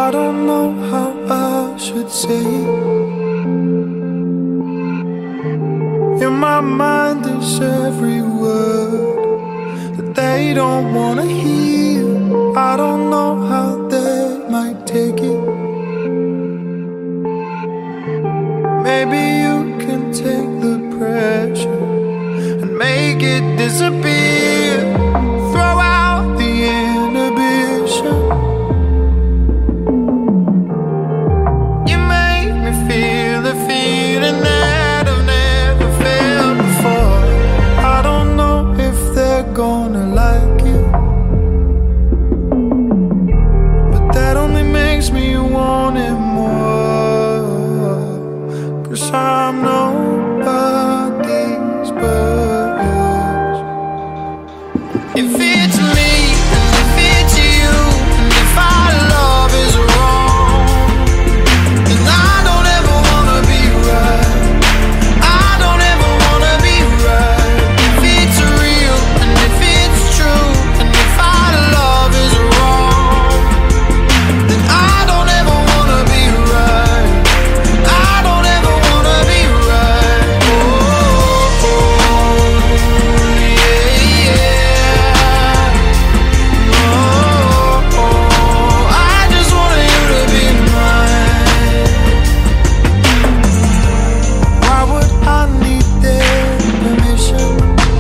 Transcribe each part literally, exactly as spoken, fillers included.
I don't know how I should say it. In my mind there's every word that they don't wanna hear. I don't know how they might take it. Maybe you can take the pressure and make it disappear. Throw out the inhibition. You make me feel the feeling that I've never felt before. I don't know if they're gonna like it, but that only makes me want it more. 'Cause I'm nobody's but yours. If it's me and if it's you, and if our love is wrong, then I don't ever wanna be right. I don't ever wanna be right. If it's real and if it's true, and if our love is wrong, then I don't ever wanna be right. I don't ever wanna be right. Oh, oh, yeah, yeah. Oh, oh, I just want you to be mine. Why would I need their permission?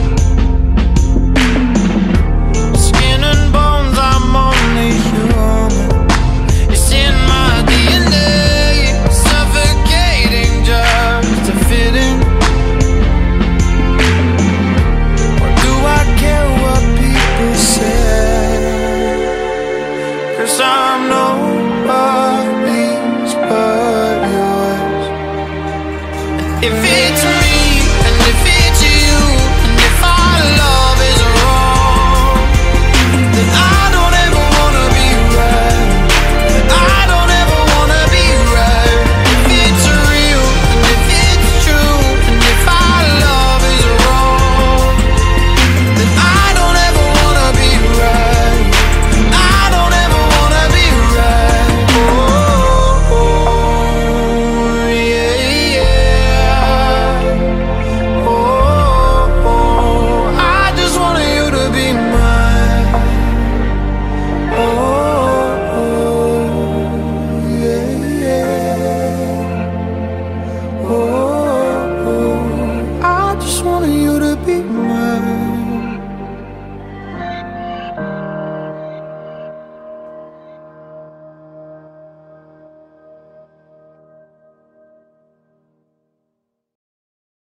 Skin and bones, I'm only human. It's in my D N A, suffocating just to fit in. Or do I care what people say? 'Cause I'm no